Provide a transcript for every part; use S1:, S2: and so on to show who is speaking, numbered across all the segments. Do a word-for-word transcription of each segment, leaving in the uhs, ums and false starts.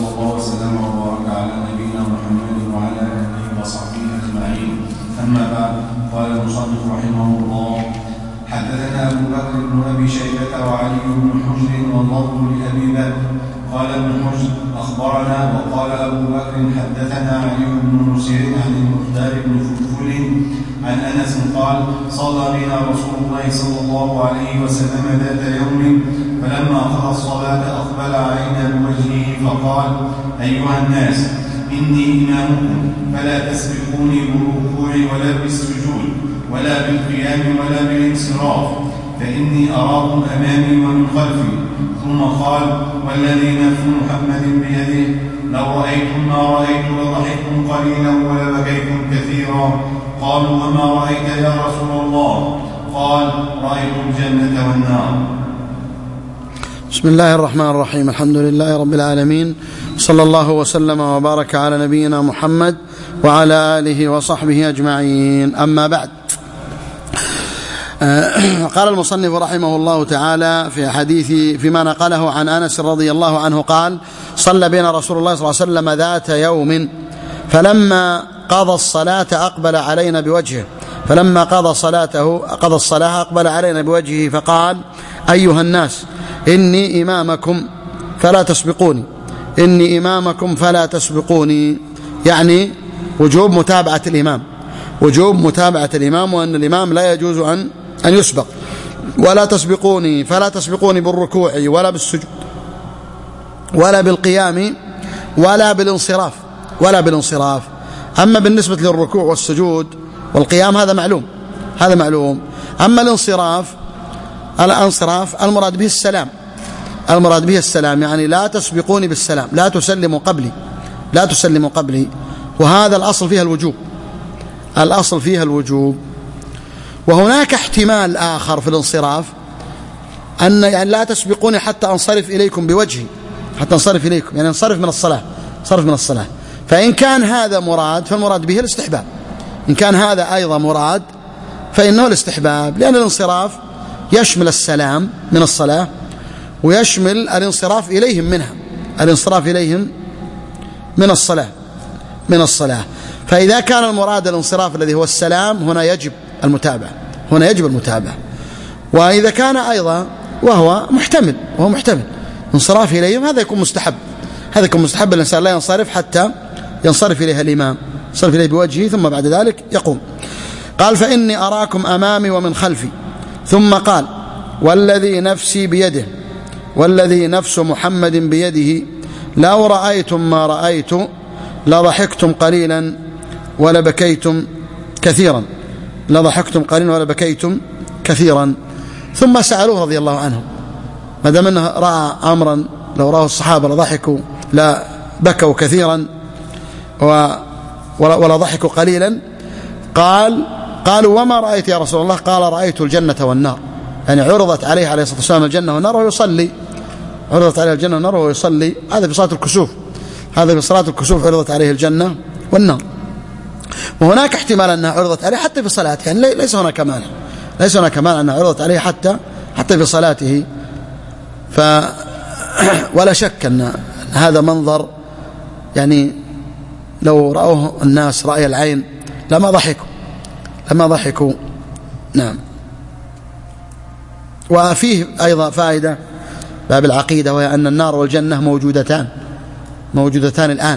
S1: وصلى الله وسلم وبارك على نبينا محمد وعلى آله وصحبه أجمعين. أما بعد، قال المصنف رحمه الله: حدثنا أبو بكر بن أبي شيبة وعلي بن حجر واللفظ لأبي بكر. قال ابن حجر: أخبرنا. وقال أبو بكر: حدثنا علي بن مسير عن المختار بن فلفل عن أنس قال: صلى بنا رسول الله صلى الله عليه وسلم ذات يوم، فلما قضى الصلاة أقبل علينا بوجهه فقال: أيها الناس، إني إمامكم، فلا تسبقوني بالركوع ولا بالسجود ولا بالقيام ولا بالانصراف، فإني أراكم أمامي ومن خلفي. ثم قال: والذي نفس محمد بيده، لو رأيتم ما رأيت لضحكتم قليلا ولبكيتم كثيرا. قالوا: وما رأيت يا رسول الله؟ قال: رأيت الجنة والنار.
S2: بسم الله الرحمن الرحيم. الحمد لله رب العالمين، صلى الله وسلم وبارك على نبينا محمد وعلى آله وصحبه أجمعين. أما بعد، قال المصنف رحمه الله تعالى في حديث فيما نقله عن أنس رضي الله عنه قال: صلى بنا رسول الله صلى الله عليه وسلم ذات يوم، فلما قضى الصلاة أقبل علينا بوجهه فلما قضى صلاته قضى الصلاة أقبل علينا بوجهه فقال: أيها الناس، إني إمامكم فلا تسبقوني إني إمامكم فلا تسبقوني يعني وجوب متابعة الإمام وجوب متابعة الإمام وأن الإمام لا يجوز أن أن يسبق. ولا تسبقوني فلا تسبقوني بالركوع ولا بالسجود ولا بالقيام ولا بالانصراف ولا بالانصراف أما بالنسبة للركوع والسجود والقيام هذا معلوم هذا معلوم أما الانصراف الانصراف المراد به السلام المراد به السلام يعني لا تسبقوني بالسلام، لا تسلموا قبلي لا تسلموا قبلي وهذا الأصل فيها الوجوب الأصل فيها الوجوب. وهناك احتمال آخر في الانصراف أن يعني لا تسبقوني حتى أنصرف إليكم بوجهي حتى أنصرف إليكم يعني انصرف من الصلاة صرف من الصلاة. فإن كان هذا مراد فالمراد به الاستحباب، إن كان هذا أيضا مراد فإنه الاستحباب، لأن الانصراف يشمل السلام من الصلاة ويشمل الانصراف إليهم منها الانصراف إليهم من الصلاة من الصلاة فإذا كان المراد الانصراف الذي هو السلام هنا يجب المتابعة هنا يجب المتابعة. وإذا كان أيضا وهو محتمل وهو محتمل انصراف إليهم هذا يكون مستحب هذا يكون مستحب الإنسان لا ينصرف حتى ينصرف إليها الإمام ينصرف إليه بوجهه ثم بعد ذلك يقوم. قال: فإني أراكم أمامي ومن خلفي. ثم قال: والذي نفسي بيده والذي نفس محمد بيده لو رأيتم ما رأيت لضحكتم قليلا ولبكيتم كثيرا لضحكتم قليلا ولبكيتم كثيرا. ثم سألوه رضي الله عنه ما دام أنه رأى أمرا لو رأه الصحابة لضحكوا لا بكوا كثيرا ولا ضحكوا قليلا. قال قالوا: وما رأيت يا رسول الله؟ قال: رأيت الجنة والنار. يعني عرضت عليه عليه الصلاة والسلام الجنة والنار وهو يصلي عرضت عليه الجنة والنار وهو يصلي هذا في صلاة الكسوف هذا في صلاة الكسوف عرضت عليه الجنة والنار. وهناك احتمال أنها عرضت عليه حتى في صلاته يعني ليس هناك مانع ليس هناك مانع أنها عرضت عليه حتى حتى في صلاته. ف ولا شك أن هذا منظر يعني لو رأوه الناس رأي العين لما ضحكوا لما ضحكوا نعم. وفيه أيضا فائدة باب العقيدة وهي أن النار والجنة موجودتان موجودتان الآن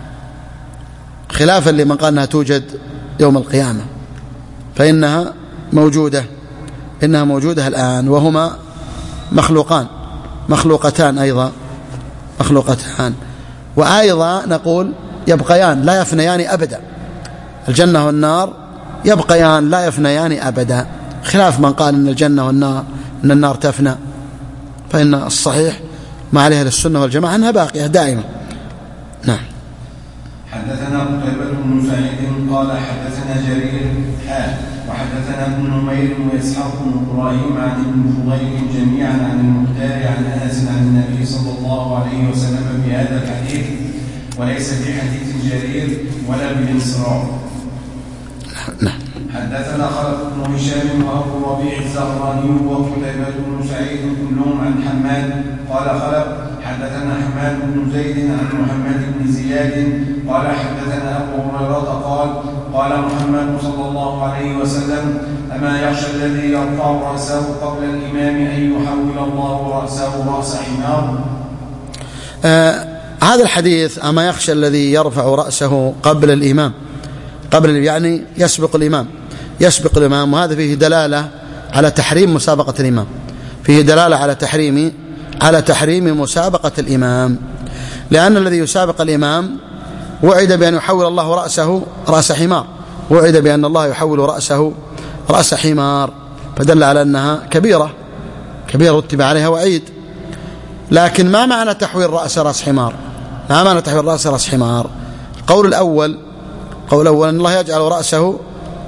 S2: خلافا لمن قال أنها توجد يوم القيامة فإنها موجودة إنها موجودة الآن وهما مخلوقان مخلوقتان أيضا مخلوقتان وأيضا نقول يبقيان لا يفنيان أبدا الجنة والنار يبقيان لا يفنيان أبدا خلاف من قال أن الجنة والنار أن النار تفنى فإن الصحيح ما عليها للسنة والجماعة أنها باقية دائما. نعم.
S1: حدثنا قتيبة بن سعيد قال حدثنا جرير حا وحدثنا ابن نمير وإسحاق بن إبراهيم عن ابن فضيل جميعا عن المختار عن أنس عن النبي صلى الله عليه وسلم في هذا الحديث وليس في حديث جرير ولا بالانصراف.
S2: نعم.
S1: حدثنا خلف بن هشام وابو ربيع الزهراني وقتيبة بن سعيد كلهم عن حماد قال خلف حدثنا حماد بن زيد عن محمد بن زياد قال حدثنا أبو هريرة قال قال محمد صلى الله عليه وسلم أما يخشى الذي يرفع رأسه قبل الإمام أن يحول الله رأسه رأس حمار.
S2: آه هذا الحديث أما يخشى الذي يرفع رأسه قبل الإمام قبل يعني يسبق الإمام يسبق الإمام وهذا فيه دلالة على تحريم مسابقة الإمام فيه دلالة على تحريم على تحريم مسابقة الإمام لأن الذي يسابق الإمام وعد بأن يحول الله رأسه رأس حمار وعد بأن الله يحول رأسه رأس حمار فدل على أنها كبيرة كبيرة رتب عليها وعيد. لكن ما معنى تحويل رأس رأس حمار ما معنى تحويل رأس رأس حمار؟ القول الأول قول الأول أن الله يجعل رأسه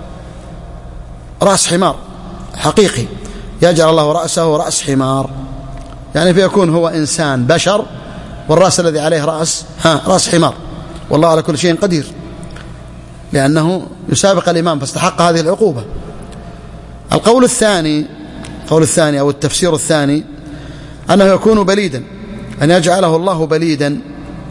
S2: رأس حمار حقيقي يجعل الله رأسه رأس حمار يعني فيكون هو إنسان بشر والرأس الذي عليه رأس ها رأس حمار والله على كل شيء قدير لأنه يسابق الإمام فاستحق هذه العقوبة. القول الثاني القول الثاني أو التفسير الثاني أنه يكون بليدا أن يجعله الله بليدا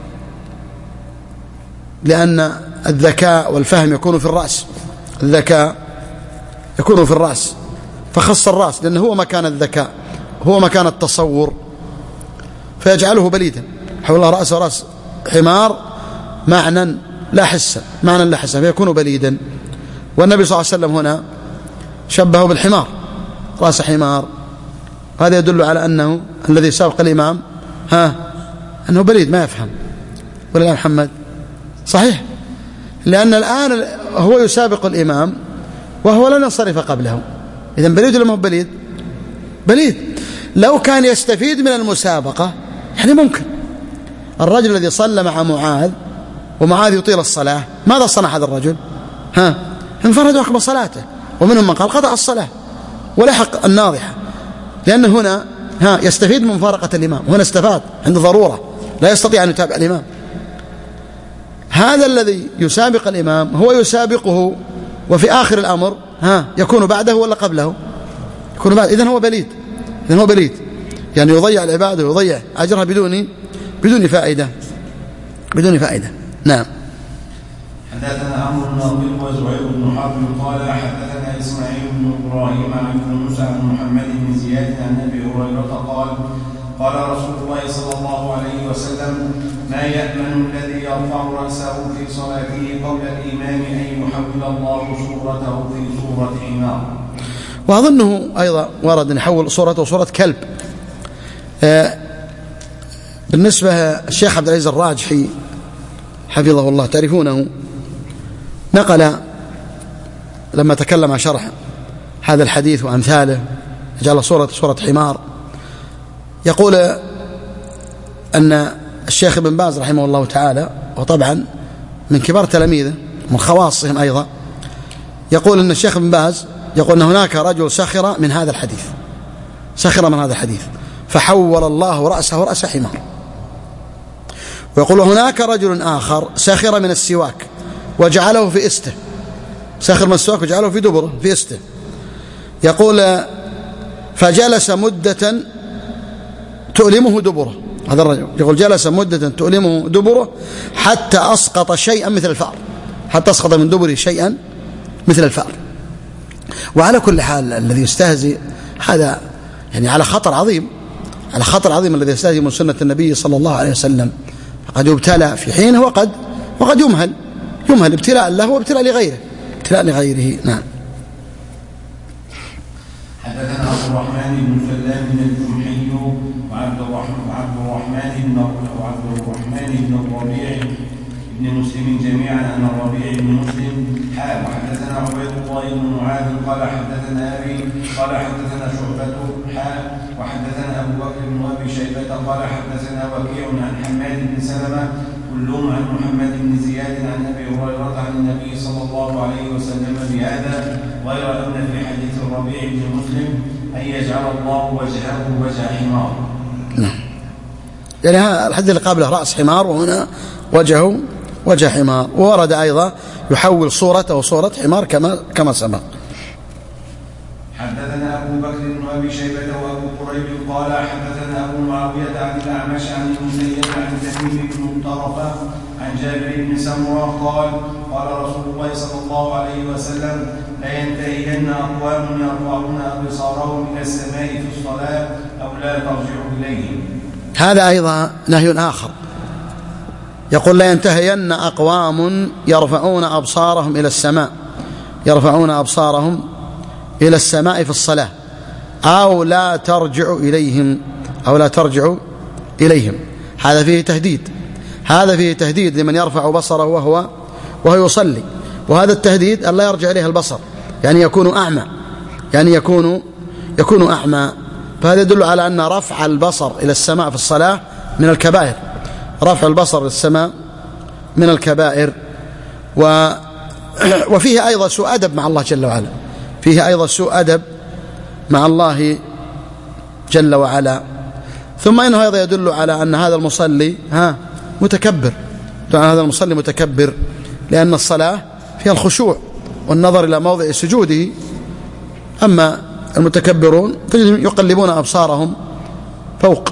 S2: لأن الذكاء والفهم يكون في الرأس الذكاء يكون في الرأس فخص الرأس لأنه هو مكان الذكاء هو مكان التصور فيجعله بليدا حول الله رأسه رأس حمار معنى لا حسا معنى لا حسا فيكون بليدا. والنبي صلى الله عليه وسلم هنا شبهه بالحمار رأس حمار هذا يدل على أنه الذي سابق الإمام ها أنه بليد ما يفهم ولا يا محمد صحيح لأن الآن هو يسابق الإمام وهو لن ينصرف قبله إذن بليد ولا ما هو بليد بليد. لو كان يستفيد من المسابقة يعني ممكن الرجل الذي صلى مع معاذ ومعاذ يطيل الصلاة ماذا صنع هذا الرجل ها انفرد وأكمل صلاته ومنهم من قال قطع الصلاة ولحق الناضحة لأن هنا ها يستفيد من مفارقة الإمام هنا استفاد عند ضرورة لا يستطيع أن يتابع الإمام. هذا الذي يسابق الإمام هو يسابقه وفي آخر الأمر ها يكون بعده ولا قبله يكون بعد إذن هو بليد إذن هو بليد يعني يضيع العبادة ويضيع أجرها بدون بدون فائدة بدون فائدة. نعم.
S1: حدثنا عمرو بن ناقل وزهير بن حرب قال حدثنا إسماعيل بن إبراهيم عن ابن موسى عن محمد بن زياد عن أبي هريرة قال قال رسول الله صلى الله عليه وسلم ما يأمن الذي يرفع رأسه في صلاته قبل الإمام أن يحول الله صورته في صورة حمار.
S2: وأظنه أيضا ورد أن يحول صورته صورة كلب. آه بالنسبة الشيخ عبد العزيز الراجحي حفظه الله تعرفونه نقل لما تكلم عن شرح هذا الحديث وأمثاله جعل صورة صورة حمار يقول أن الشيخ ابن باز رحمه الله تعالى وطبعا من كبار تلاميذه من خواصهم أيضا يقول أن الشيخ ابن باز يقول أن هناك رجل سخر من هذا الحديث سخر من هذا الحديث فحول الله رأسه رأس حمار. ويقول هناك رجل آخر سخر من السواك وجعله في استه سخر من السواك وجعله في دبره في استه يقول فجلس مدة تؤلمه دبره هذا الرجل يقول جلس مدة تؤلمه دبره حتى أسقط شيئا مثل الفأر حتى أسقط من دبره شيئا مثل الفأر. وعلى كل حال الذي يستهزئ هذا يعني على خطر عظيم على خطر عظيم الذي يستهزئ من سنة النبي صلى الله عليه وسلم قد يبتلى في حينه وقد وقد يمهل يمهل ابتلاء له وابتلاء لغيره ابتلاء لغيره. نعم.
S1: حدثنا عبد الرحمن بن سلام بن الجمحي وعبد الرحمن وعبد الرحمن بن وعبد الرحمن بن الربيع بن مسلم جميعا عن الربيع بن مسلم حا وحدثنا عبيد الله بن معاذ قال حدثنا ابي قال حدثنا شعبة حا وحدثنا ابو بكر بن ابي شيبة قال حدثنا وكيع عن حماد بن سلمة كلهم عن محمد بن زياد عن ابي هريرة عن النبي صلى الله عليه وسلم بهذا غير ان في حديث الربيع بن مسلم ان يجعل الله وجهه وجه حمار.
S2: نعم. يعني هذا الحديث اللي قبله رأس حمار وهنا وجهه وجه حمار. وورد أيضا يحول صورته صورة حمار كما كما سبق.
S1: حدثنا أبو بكر بن أبي شيبة وأبو قريب قال حدثنا أبو أبو معاوية عن الأعمش عن المسيب عن تميم بن طرفة عن جابر بن سمرة قال قال رسول الله صلى الله عليه وسلم لا ينتهين أقوام يرفعون أبصارهم إلى السماء في الصلاة أو لا ترجعوا إليهم.
S2: هذا أيضا نهي آخر، يقول لا ينتهين أقوام يرفعون أبصارهم إلى السماء يرفعون أبصارهم إلى السماء في الصلاة أو لا ترجع إليهم أو لا ترجع إليهم. هذا فيه تهديد، هذا فيه تهديد لمن يرفع بصره وهو وهو يصلي، وهذا التهديد أن لا يرجع إليه البصر، يعني يكون أعمى يعني يكون يكون أعمى. فهذا يدل على أن رفع البصر إلى السماء في الصلاة من الكبائر، رفع البصر إلى السماء من الكبائر. و وفيه أيضا سوء أدب مع الله جل وعلا، فيه أيضا سوء أدب مع الله جل وعلا. ثم إنه أيضا يدل على أن هذا المصلي ها متكبر، هذا المصلي متكبر، لأن الصلاة فيها الخشوع والنظر إلى موضع سجوده. أما المتكبرون يقلبون أبصارهم فوق،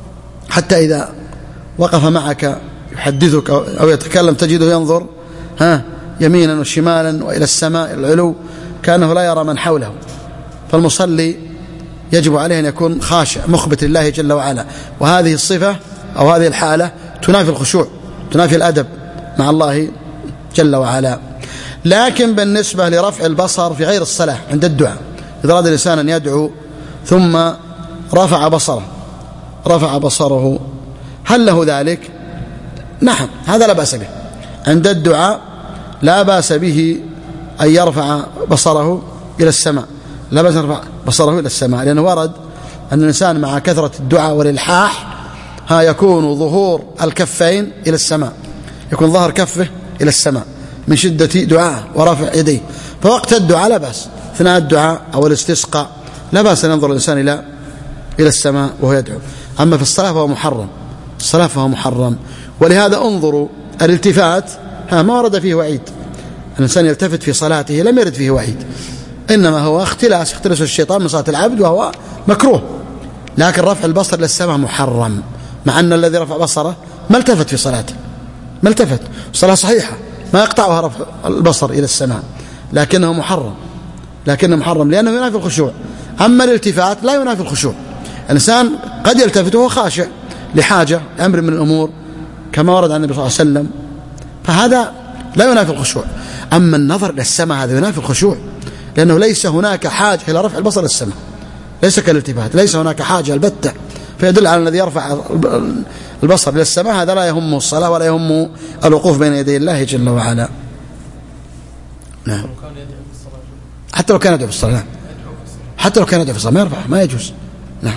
S2: حتى إذا وقف معك يحدثك أو يتكلم تجده ينظر ها يمينا وشمالا وإلى السماء العلو كأنه لا يرى من حوله. فالمصلي يجب عليه أن يكون خاشع مخبت لله جل وعلا، وهذه الصفة أو هذه الحالة تنافي الخشوع، تنافي الأدب مع الله جل وعلا. لكن بالنسبة لرفع البصر في غير الصلاة عند الدعاء، إذا أراد الإنسان أن يدعو ثم رفع بصره رفع بصره هل له ذلك؟ نعم، هذا لا بأس به عند الدعاء، لا بأس به أن يرفع بصره إلى السماء، لا بأس أن يرفع بصره إلى السماء، لأنه ورد أن الإنسان مع كثرة الدعاء والإلحاح ها يكون ظهور الكفين إلى السماء، يكون ظهر كفه إلى السماء من شدة دعاء ورفع يديه. فوقت الدعاء لا بأس، أثناء الدعاء أو الاستسقاء لا بأس أن ينظر الإنسان إلى إلى السماء وهو يدعو. أما في الصلاة فهو محرم، الصلاة فهو محرم. ولهذا انظروا الالتفات ها ما ورد فيه وعيد، الإنسان يلتفت في صلاته لم يرد فيه وعيد، إنما هو اختلاس اختلاس الشيطان من صلاة العبد وهو مكروه. لكن رفع البصر إلى السماء محرم، مع أن الذي رفع بصره ما التفت في صلاته، ما التفت، الصلاة صحيحة ما يقطعها رفع البصر إلى السماء، لكنه محرم لكنه محرم لأنه ينافي الخشوع. أما الالتفات لا ينافي الخشوع، الإنسان قد يلتفت وهو خاشع لحاجة أمر من الأمور كما ورد عن النبي صلى الله عليه وسلم، فهذا لا ينافي الخشوع. أما النظر إلى السماء هذا ينافي الخشوع، لأنه ليس هناك حاجة إلى رفع البصر إلى السماء، ليس كالالتفات، ليس هناك حاجة البتة، فيدل على الذي يرفع البصر إلى السماء هذا لا يهمه الصلاة ولا يهمه الوقوف بين يدي الله جل وعلا. نعم، حتى لو كان يدعو في الصلاة، نعم، حتى لو كان يدعو في الصلاة ما يرفع، ما يجوز. نعم.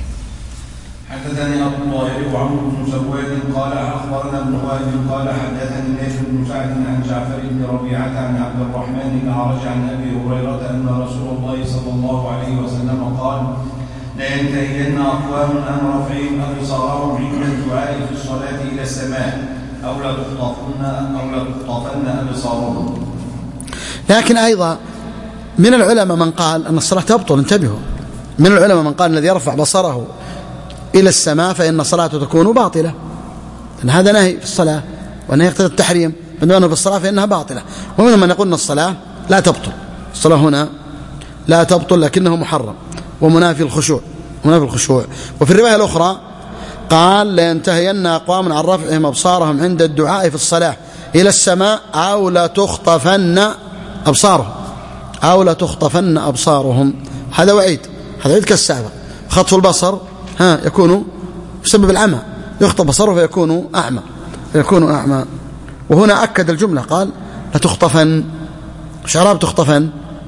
S1: حدثني أبو طاهر وعمرو بن سواد قال أخبرنا ابن وهب قال حدثني ليث بن سعد عن جعفر بن ربيعة عن عبد الرحمن بن عرج عن أبي هريرة أن رسول الله صلى الله عليه وسلم قال لا ينتهين أقوام عن رفعهم أبصارهم عند الدعاء في الصلاة إلى السماء أو لا تخطفن أو لا تخطفن أبصارهم.
S2: لكن أيضا من العلماء من قال أن الصلاة تبطل، انتبهوا، من العلماء من قال الذي يرفع بصره إلى السماء فإن صلاته تكون باطلة، لأن هذا نهي في الصلاة والنهي يقتضي التحريم، بينما أنه في الصلاة فإنها باطلة. ومنهم من يقول أن الصلاة لا تبطل، الصلاة هنا لا تبطل لكنه محرم ومنافي الخشوع منافي الخشوع. وفي الرواية الأخرى قال لا ينتهين أقوام عن رفعهم أبصارهم عند الدعاء في الصلاة إلى السماء أو لا تخطفن أبصارهم أو لا تخطفن أبصارهم. هذا وعيد، هذا وعيد كالسابق. خطف البصر ها يكون بسبب العمى، يخطف بصره فيكون أعمى فيكون أعمى. وهنا أكد الجملة قال لا تخطفن. شعراب تخطفن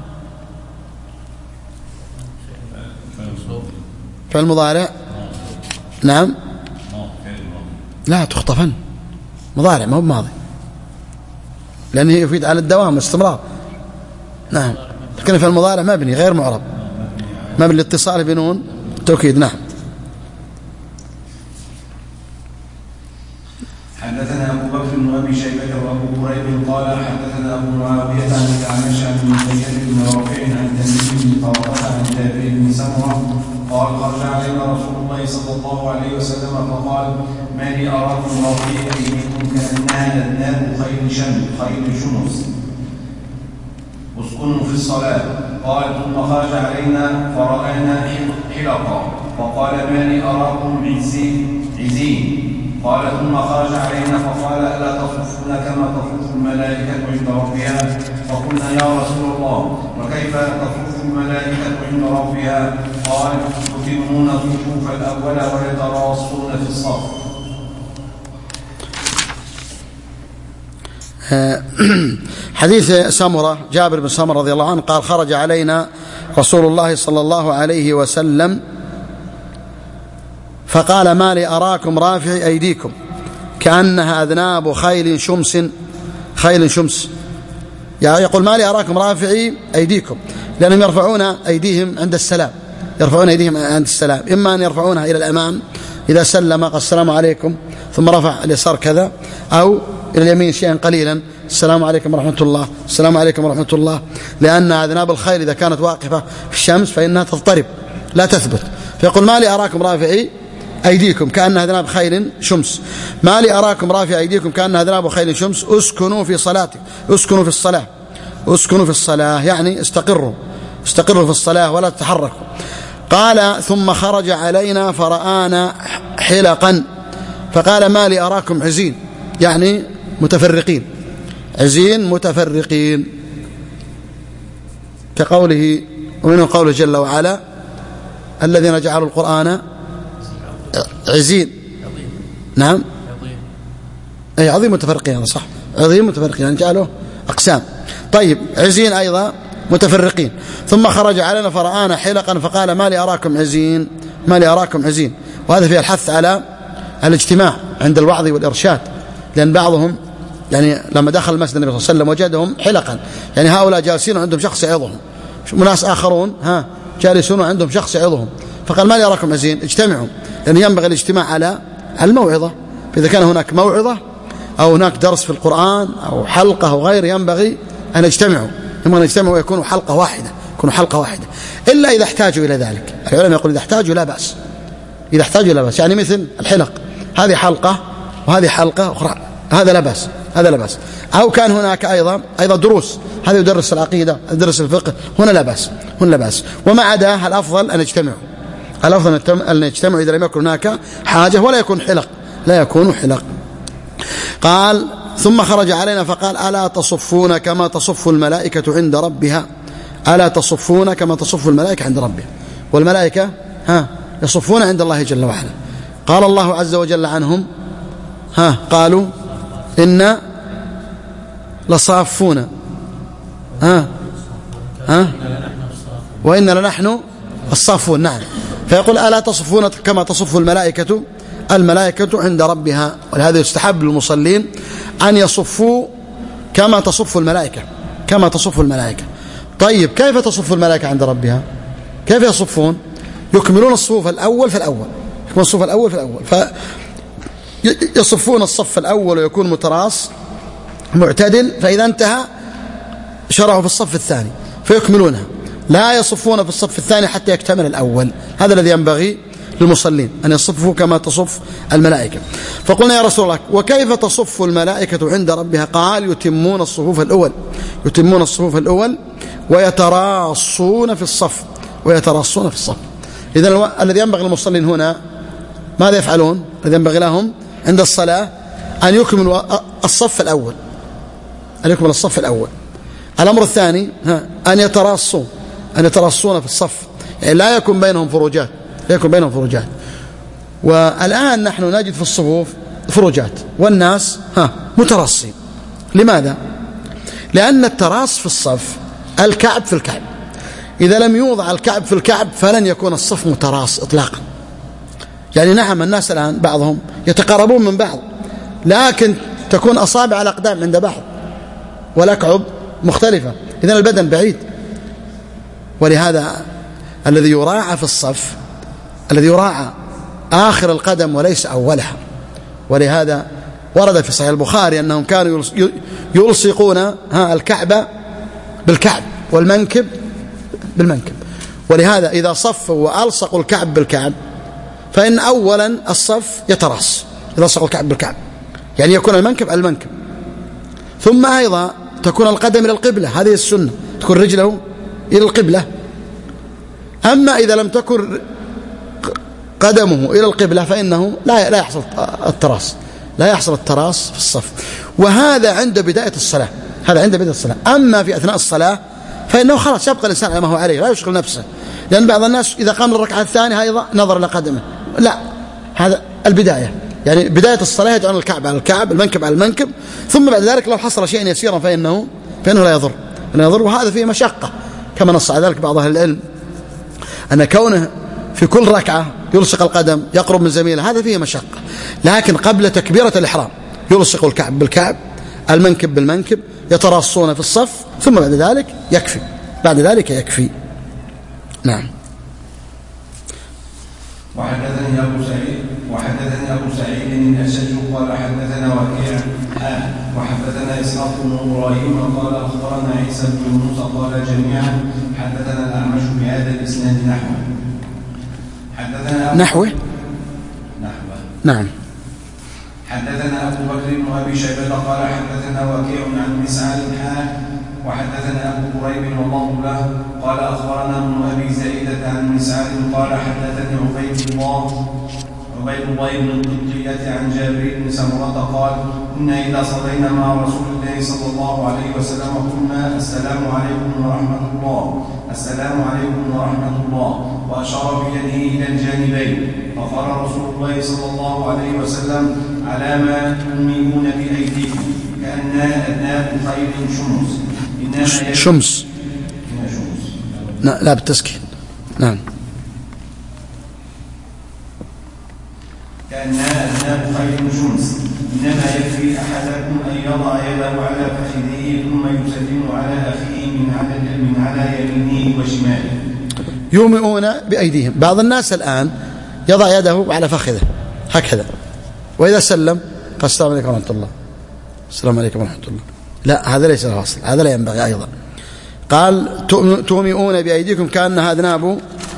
S2: فعل مضارع، نعم، لا تخطفن مضارع ما هو ماضي، لأنه يفيد على الدوام والاستمرار. نعم، لكن فعل المضارع مبني غير معرب، مبني للاتصال بنون توكيد. نعم.
S1: حدثنا أبو بكر بن أبي شيبة وأبو كريب قال حدثنا أبو معاوية عن الأعمش عن المسيب بن رافع عن تميم بن طرفة عن جابر بن سمرة قال خرج علينا رسول الله صلى الله عليه وسلم فقال ما لي أراكم رافعين أيديكم كأنها أذناب خيل شمس خيل شمس اسكنوا في الصلاة. قال ثم خرج علينا فرآنا حلقا فقال ما لي أراكم عزين. قال ثم خرج علينا فقال ألا تصفون كما تصف الملائكة عند ربها؟ فقلنا يا رسول الله وكيف تصف الملائكة عند ربها؟ قال يتمون الصفوف الأول ويتراصون في الصف.
S2: حديث سمرة جابر بن سمرة رضي الله عنه قال خرج علينا رسول الله صلى الله عليه وسلم فقال ما لي أراكم رافعي أيديكم كأنها أذناب خيل شمس خيل شمس يعني يقول ما لي أراكم رافعي أيديكم لأنهم يرفعون أيديهم عند السلام يرفعون أيديهم عند السلام إما أن يرفعونها إلى الأمام إذا سلم قال السلام عليكم ثم رفع اليسار كذا أو إلى اليمين شيئا قليلا السلام عليكم ورحمة الله السلام عليكم ورحمة الله لأن أذناب الخيل إذا كانت واقفة في الشمس فإنها تضطرب لا تثبت فيقول ما لي أراكم رافعي أيديكم كأنها أذناب خيل شمس ما لي أراكم رافعي أيديكم كأنها أذناب خيل شمس اسكنوا في صلاتك اسكنوا في الصلاة اسكنوا في الصلاة يعني استقروا استقروا في الصلاة ولا تتحركوا. قال ثم خرج علينا فرآنا حلقا فقال ما لي أراكم عزين يعني متفرقين عزين متفرقين كقوله ومنه قوله جل وعلا الذين جعلوا القرآن عزين نعم أي عظيم متفرقين هذا صح عظيم متفرقين يعني جعلوا أقسام. طيب عزين أيضا متفرقين. ثم خرج علينا فرآنا حلقا فقال ما لي أراكم عزين ما لي أراكم عزين وهذا فيه الحث على الاجتماع عند الوعظ والإرشاد لأن بعضهم يعني لما دخل المسجد النبي صلى الله عليه وسلم وجدهم حلقا يعني هؤلاء جالسين وعندهم شخص يعظهم وناس آخرون ها جالسون وعندهم شخص يعظهم فقال ما لي أراكم عزين اجتمعوا لأن يعني ينبغي الاجتماع على الموعظة فإذا كان هناك موعظة أو هناك درس في القرآن أو حلقة أو غير ينبغي أن يجتمعوا ينبغي أن يجتمعوا ويكونوا حلقة واحدة يكونوا حلقة واحدة إلا إذا احتاجوا إلى ذلك. العلماء يقول إذا احتاجوا لا بأس إذا احتاجوا لا بأس يعني مثل الحلق هذه حلقة وهذه حلقة أخرى هذا لا بأس هذا لا بأس. أو كان هناك أيضا أيضا دروس هذا يدرس العقيدة يدرس الفقه هنا لا بأس هنا لا بأس. وما عدا الأفضل أن يجتمعوا الأفضل أن يجتمعوا إذا لم يكن هناك حاجة ولا يكون حلق لا يكون حلق. قال ثم خرج علينا فقال ألا تصفون كما تصف الملائكة عند ربها ألا تصفون كما تصف الملائكة عند ربها والملائكة ها يصفون عند الله جل وعلا. قال الله عز وجل عنهم ها قالوا إنا لصافون ها ها وإنا لنحن الصافون نعم. فيقول ألا تصفون كما تصف الملائكة الملائكة عند ربها ولهذا يستحب للمصلين أن يصفوا كما تصف الملائكة كما تصف الملائكة. طيب كيف تصف الملائكة عند ربها كيف يصفون يكملون الصفوف الأول في الأول يكملون الصفوف الأول في الأول فيصفون الصف الأول ويكون متراص معتدل فإذا انتهى شرعوا في الصف الثاني فيكملونها لا يصفون في الصف الثاني حتى يكتمل الأول. هذا الذي ينبغي للمصلين أن يصفوا كما تصف الملائكة. فقلنا يا رسول الله وكيف تصف الملائكة عند ربها؟ قال يتمون الصفوف الأول يتمون الصفوف الأول ويتراصون في الصف ويتراصون في الصف. إذن الذي ينبغي للمصلين هنا ماذا يفعلون؟ الذي ينبغي لهم عند الصلاة أن يكملوا الصف الأول أن يكمل الصف الأول. الأمر الثاني ها أن يتراصوا أن يتراصون في الصف يعني لا يكون بينهم فروجات لا يكون بينهم فروجات. والآن نحن نجد في الصفوف فروجات والناس ها متراصين. لماذا؟ لأن التراص في الصف الكعب في الكعب إذا لم يوضع الكعب في الكعب فلن يكون الصف متراص إطلاقا. يعني نعم الناس الآن بعضهم يتقاربون من بعض لكن تكون أصابع الأقدام عند بعض والأكعب مختلفة إذن البدن بعيد. ولهذا الذي يراعى في الصف الذي يراعى آخر القدم وليس أولها. ولهذا ورد في صحيح البخاري أنهم كانوا يلصقون ها الكعب بالكعب والمنكب بالمنكب ولهذا إذا صفوا وألصقوا الكعب بالكعب فإن أولا الصف يتراص إذا ألصقوا الكعب بالكعب، يعني يكون المنكب على المنكب، ثم أيضا تكون القدم إلى القبلة، هذه السنة، تكون رجله إلى القبلة. أما إذا لم تكن قدمه إلى القبلة فإنه لا لا يحصل التراص، لا يحصل التراص في الصف. وهذا عند بداية الصلاة، هذا عند بداية الصلاة. أما في أثناء الصلاة فإنه خلاص يبقى الإنسان على ما هو عليه، لا يشغل نفسه، لأن بعض الناس إذا قام للركعة الثانية أيضا نظر إلى قدمه، لا، هذا البداية، يعني بداية الصلاة يجعل الكعب على الكعب، المنكب على المنكب، ثم بعد ذلك لو حصل شيء يسيرا فإنه فإنه لا يضر، لا يضر. وهذا فيه مشقة، كما نص على ذلك بعض أهل العلم أن كونه في كل ركعة يلصق القدم يقرب من زميله هذا فيه مشقة، لكن قبل تكبيرة الإحرام يلصق الكعب بالكعب، المنكب بالمنكب، يتراصون في الصف، ثم بعد ذلك يكفي، بعد ذلك يكفي. نعم.
S1: وحدثني أبو سعيد وحدثني أبو سعيد الأشج قال حدثنا وكيع وحدثنا إسحاق بن إبراهيم قال أخبرنا عيسى بن موسى قال جميعا حدثنا الأعمش بهذا الإسناد نحوه. حدثنا
S2: نحوه
S1: نحوه
S2: نعم.
S1: حدثنا أبو بكر بن أبي شيبة قال حدثنا وكيع عن مسعر حاء وحدثنا أبو كريب والله له قال أخبرنا ابن أبي زائدة عن مسعر قال حدثني عبيد الله عبيد الله بن القطية عن جابر بن سمرة قال كنا إذا صلينا مع رسول الله صلى الله عليه وسلم قلنا السلام عليكم ورحمة الله السلام عليكم ورحمة الله وأشار بيده إلى الجانبين، فقال رسول الله صلى الله عليه وسلم على ما تؤمنون بأيديكم كأنها أذناب خيل شمس
S2: شمس شمس لا بالتسكين. نعم.
S1: كأنها أذناب خيل شمس إنما يكفي أحدكم أن يضع يده على فخذه ثم يسلم على أخيه من على من على يمينه وشماله.
S2: يومئون بأيديهم. بعض الناس الآن يضع يده على فخذه هكذا، وإذا سلم قال السلام عليكم ورحمة الله السلام عليكم ورحمة الله، لا هذا ليس له أصل، هذا لا ينبغي أيضا. قال تومئون بأيديكم كأنها أذناب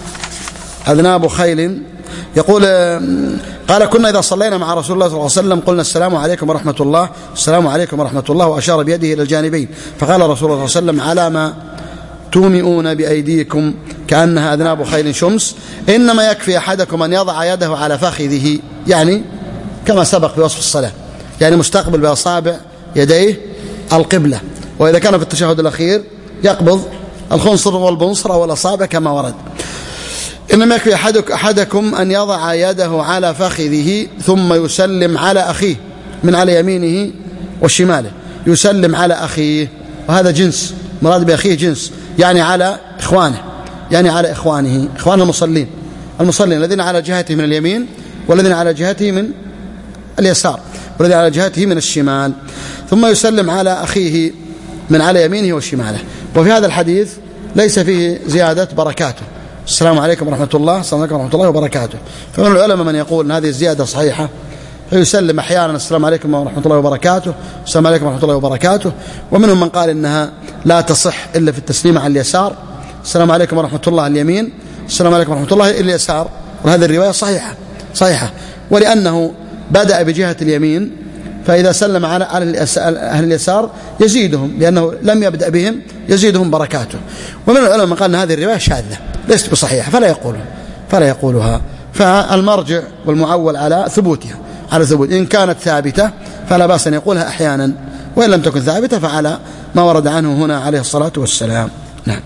S2: أذناب خيل. يقول قال كنا إذا صلينا مع رسول الله صلى الله عليه وسلم قلنا السلام عليكم ورحمة الله السلام عليكم ورحمة الله، وأشار بيده إلى الجانبين، فقال رسول الله صلى الله عليه وسلم على ما تومئون بأيديكم كأنها أذناب خيل شمس إنما يكفي أحدكم أن يضع يده على فخذه، يعني كما سبق بوصف الصلاة، يعني مستقبل بأصابع يديه القبلة، وإذا كان في التشهد الأخير يقبض الخنصر والبنصر أو الأصابع كما ورد. إنما يكفي أحدك أحدكم أن يضع يده على فخذه ثم يسلم على أخيه من على يمينه وشماله، يسلم على أخيه، وهذا جنس، مراد بأخيه جنس، يعني على إخوانه، يعني على إخوانه إخوان المصلين المصلين الذين على جهته من اليمين والذين على جهته من اليسار والذين على جهته من الشمال، ثم يسلم على أخيه من على يمينه وشماله. وفي هذا الحديث ليس فيه زيادة بركاته، السلام عليكم ورحمة الله السلام عليكم ورحمة الله وبركاته. فمن العلماء من يقول أن هذه الزيادة صحيحة، فيسلم أحيانا السلام عليكم ورحمة الله وبركاته السلام عليكم ورحمة الله وبركاته، ومنهم من قال إنها لا تصح إلا في التسليم على اليسار، السلام عليكم ورحمة الله على اليمين السلام عليكم ورحمة الله إلى اليسار، وهذه الرواية صحيحة صحيحة ولأنه بدأ بجهة اليمين، فإذا سلم على أهل اليسار يزيدهم، لأنه لم يبدأ بهم يزيدهم بركاته. ومن العلماء من قال أن هذه الرواية شاذة ليست بصحيحة فلا يقولها فلا يقولها فالمرجع والمعول على ثبوتها، على ثبوت. إن كانت ثابتة فلا بأس أن يقولها أحيانا، وإن لم تكن ثابتة فعلى ما ورد عنه هنا عليه الصلاة والسلام. نعم.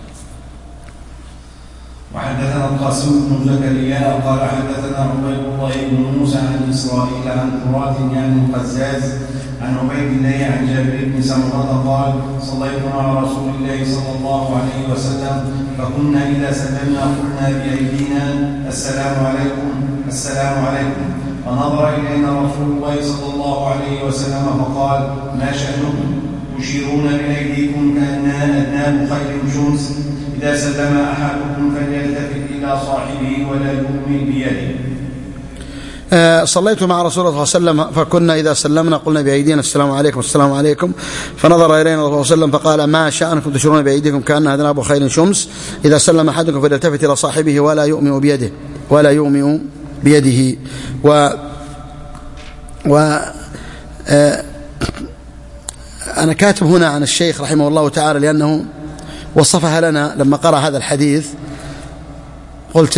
S1: وحدثنا القاسم بن زكريا قال حدثنا عبيد الله بن موسى عن إسرائيل عن قرات يعني القزاز عن عبيد الله عن جابر بن سمرة قال صليت مع رسول الله صلى الله عليه وسلم فكنا إذا سلمنا قلنا بأيدينا السلام عليكم السلام عليكم، فنظر إلينا رسول الله صلى الله عليه وسلم فقال ما شأنكم تشيرون بأيديكم كأنها أذناب خيل شمس، إذا سلم أحدكم فليلتفت إلى صاحبه ولا يؤمن بيده.
S2: صليت مع رسول الله صلى الله عليه وسلم فكنا إذا سلمنا قلنا بأيدينا السلام عليكم السلام عليكم، فنظر إلينا الله صلى الله عليه وسلم فقال ما شأنكم تشيرون بأيديكم كأن أذناب خيل شمس، إذا سلم أحدكم فليلتفت إلى صاحبه ولا يؤمئ بيده ولا يؤمئ بيده. و و أنا كاتب هنا عن الشيخ رحمه الله تعالى لأنه وصفها لنا لما قرأ هذا الحديث، قلت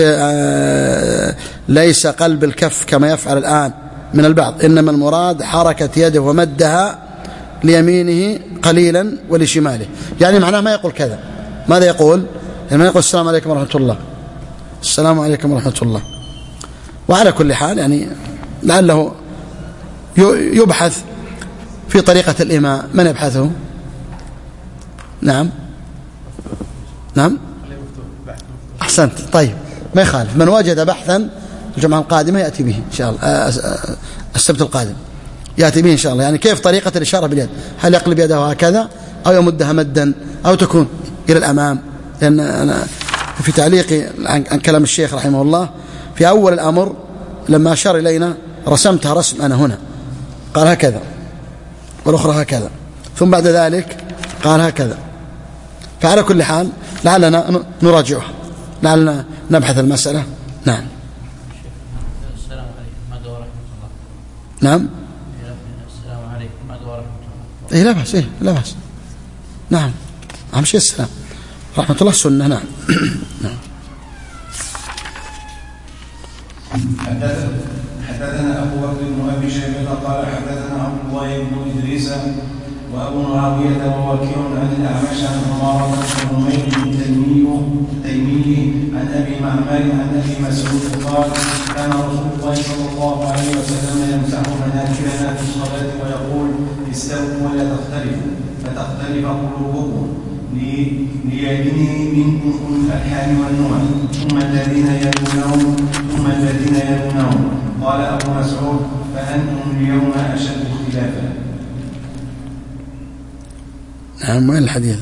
S2: ليس قلب الكف كما يفعل الآن من البعض، إنما المراد حركة يده ومدها ليمينه قليلا ولشماله، يعني معناه ما يقول كذا. ماذا يقول؟ يعني ما يقول السلام عليكم ورحمة الله السلام عليكم ورحمة الله. وعلى كل حال يعني لعله يبحث في طريقة الإماء. من يبحثه؟ نعم نعم أحسنت. طيب ما يخالف، من وجد بحثا الجمعة القادمة يأتي به إن شاء الله، السبت القادم يأتي به إن شاء الله. يعني كيف طريقة الإشارة باليد؟ هل يقلب يده هكذا أو يمدها مدا أو تكون إلى الأمام؟ لأن أنا في تعليقي عن كلام الشيخ رحمه الله في أول الأمر لما أشار إلينا رسمتها رسم أنا هنا، قال هكذا والأخرى هكذا، ثم بعد ذلك قال هكذا. فعلى كل حال لعلنا نراجعها، لعلنا نبحث المسألة. نعم
S3: السلام عليكم ورحمة الله.
S2: نعم
S3: السلام عليكم ورحمة الله.
S2: إيه لا بأس، إيه لا بأس. نعم أهم شيء السلام رحمة الله السنة. نعم نعم.
S1: حدثنا أبو بكر بن أبي شيبة قال حدثنا عبد الله بن إدريس وأبو معاوية ووكيع عن الأعمش عن عمارة بن حميد التيمي عن أبي معمر عن أبي مسعود قال كان رسول الله صلى الله عليه وسلم يمسح مناكبنا في الصلاة ويقول استووا ولا تختلفوا فتختلف قلوبكم ليبني منكم أولو الأرحام والنهى ثم الذين يلونهم ثم الذين يلونهم. قال أبو مسعود فأنتم اليوم أشد اختلافا.
S2: نعم. وين الحديث؟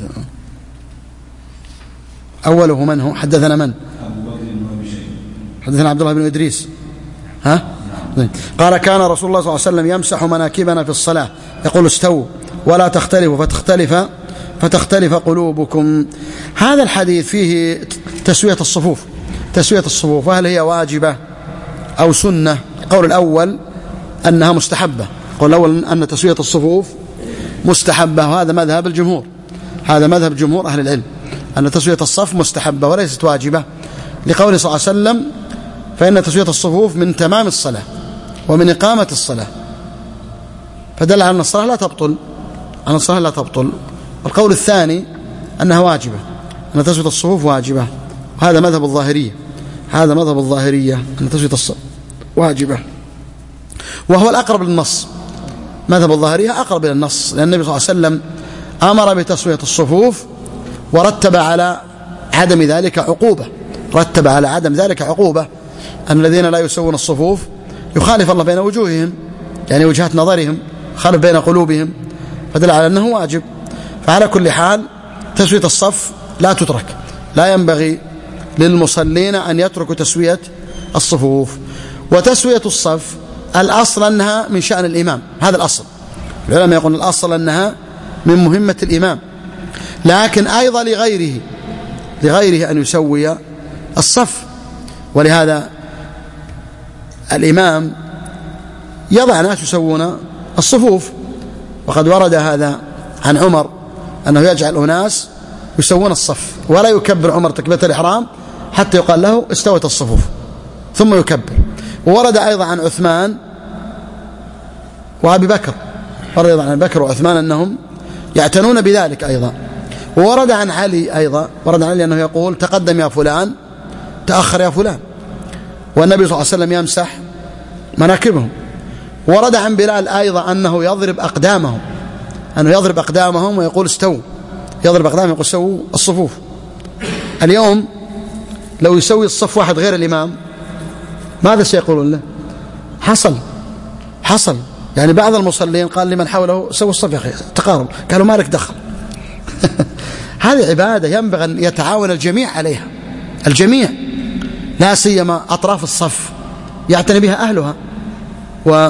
S2: أوله من هو؟ حدثنا من؟
S1: أبو بكر بن أبي شيبة.
S2: حدثنا عبد الله بن إدريس. ها؟ نعم. قال كان رسول الله صلى الله عليه وسلم يمسح مناكبنا في الصلاة يقول استووا ولا تختلفوا فتختلف فتختلف قلوبكم. هذا الحديث فيه تسوية الصفوف تسوية الصفوف وهل هي واجبة أو سنة؟ القول الأول أنها مستحبة، القول الأول أن تسوية الصفوف مستحبة، وهذا مذهب الجمهور، هذا مذهب جمهور أهل العلم أن تسوية الصف مستحبة وليست واجبة، لقوله صلى الله عليه وسلم فإن تسوية الصفوف من تمام الصلاة ومن إقامة الصلاة، فدل على أن الصلاة لا تبطل أن الصلاة لا تبطل. القول الثاني أنها واجبة، أن تسوية الصفوف واجبة، وهذا مذهب الظاهرية، هذا مذهب الظاهرية أن تسوية الصف واجبة، وهو الأقرب للنص. مذهب الظاهرية أقرب إلى النص، لأن النبي صلى الله عليه وسلم أمر بتسوية الصفوف ورتب على عدم ذلك عقوبة رتب على عدم ذلك عقوبة أن الذين لا يسوون الصفوف يخالف الله بين وجوههم، يعني وجهات نظرهم خالف بين قلوبهم، فدل على أنه واجب. فعلى كل حال تسوية الصف لا تترك، لا ينبغي للمصلين أن يتركوا تسوية الصفوف. وتسوية الصف الأصل أنها من شأن الإمام، هذا الأصل، العلماء يقولون الأصل أنها من مهمة الإمام، لكن أيضا لغيره لغيره أن يسوي الصف، ولهذا الإمام يضع ناس يسوون الصفوف، وقد ورد هذا عن عمر أنه يجعل أناس يسوون الصف ولا يكبر عمر تكبيرة الإحرام حتى يقال له استوت الصفوف ثم يكبر. وورد أيضا عن عثمان وأبي بكر، ورد أيضا عن بكر وعثمان أنهم يعتنون بذلك أيضا. وورد عن علي أيضا، ورد عن علي أنه يقول تقدم يا فلان تأخر يا فلان، والنبي صلى الله عليه وسلم يمسح مناكبهم. ورد عن بلال أيضا أنه يضرب أقدامهم أنه يضرب أقدامهم ويقول استووا، يضرب أقدامهم ويقول استووا الصفوف. اليوم لو يسوي الصف واحد غير الإمام ماذا سيقولون له؟ حصل حصل يعني بعض المصلين قال لمن حوله سووا الصف يا أخي تقارب، قالوا مالك دخل. هذه عبادة ينبغي أن يتعاون الجميع عليها، الجميع لا سيما أطراف الصف يعتني بها أهلها، و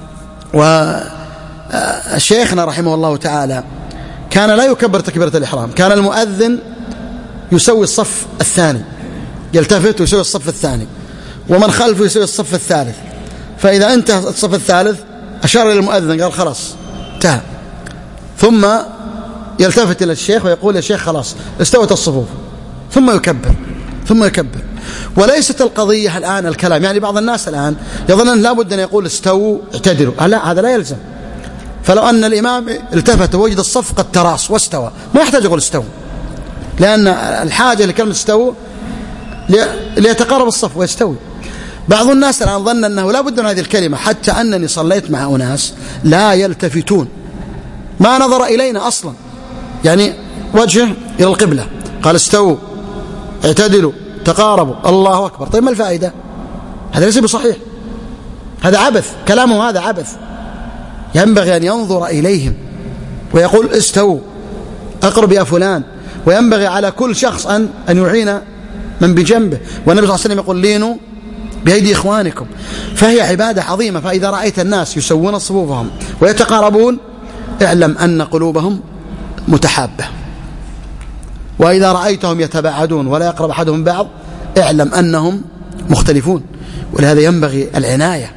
S2: وشيخنا رحمه الله تعالى كان لا يكبر تكبيرة الإحرام، كان المؤذن يسوي الصف الثاني، يلتفت ويسوي الصف الثاني، ومن خلفه يسوي الصف الثالث، فإذا انتهى الصف الثالث أشار إلى المؤذن قال خلاص انتهى، ثم يلتفت إلى الشيخ ويقول يا شيخ خلاص استوت الصفوف، ثم يكبر ثم يكبر. وليست القضية الآن الكلام، يعني بعض الناس الآن يظن لا بد أن يقول استووا اعتدلوا، لا هذا لا يلزم. فلو أن الإمام التفت ووجد الصف قد تراص واستوى ما يحتاج يقول استووا، لأن الحاجة لكلمة استووا ليتقارب الصف ويستوي. بعض الناس الآن ظن أنه لا بد من هذه الكلمة، حتى أنني صليت مع أناس لا يلتفتون، ما نظر إلينا أصلا، يعني وجهه إلى القبلة، قال استووا اعتدلوا تقاربوا الله أكبر. طيب ما الفائدة؟ هذا ليس بصحيح، هذا عبث، كلامه هذا عبث. ينبغي أن ينظر إليهم ويقول استووا أقرب يا فلان، وينبغي على كل شخص أن أن يعين من بجنبه. والنبي صلى الله عليه وسلم يقول لينوا بأيدي إخوانكم. فهي عبادة عظيمة. فإذا رأيت الناس يسوون صفوفهم ويتقاربون اعلم أن قلوبهم متحابة، وإذا رأيتهم يتباعدون ولا يقرب أحدهم بعض اعلم أنهم مختلفون. ولهذا ينبغي العناية.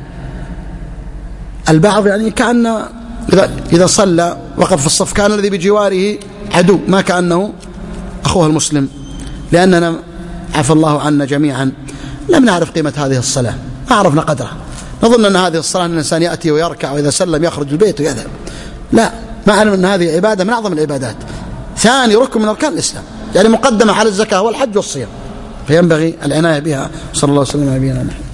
S2: البعض يعني كأن إذا صلى وقف في الصف كان الذي بجواره عدو، ما كأنه أخوه المسلم، لأننا عفى الله عنا جميعا لم نعرف قيمة هذه الصلاة، ما عرفنا قدرها، نظن أن هذه الصلاة أن الإنسان يأتي ويركع وإذا سلم يخرج البيت ويذهب، لا، ما علم أن هذه عبادة من أعظم العبادات، ثاني ركن من أركان الإسلام، يعني مقدمة على الزكاة والحج والصيام، فينبغي العناية بها. صلى الله عليه وسلم على نبينا محمد.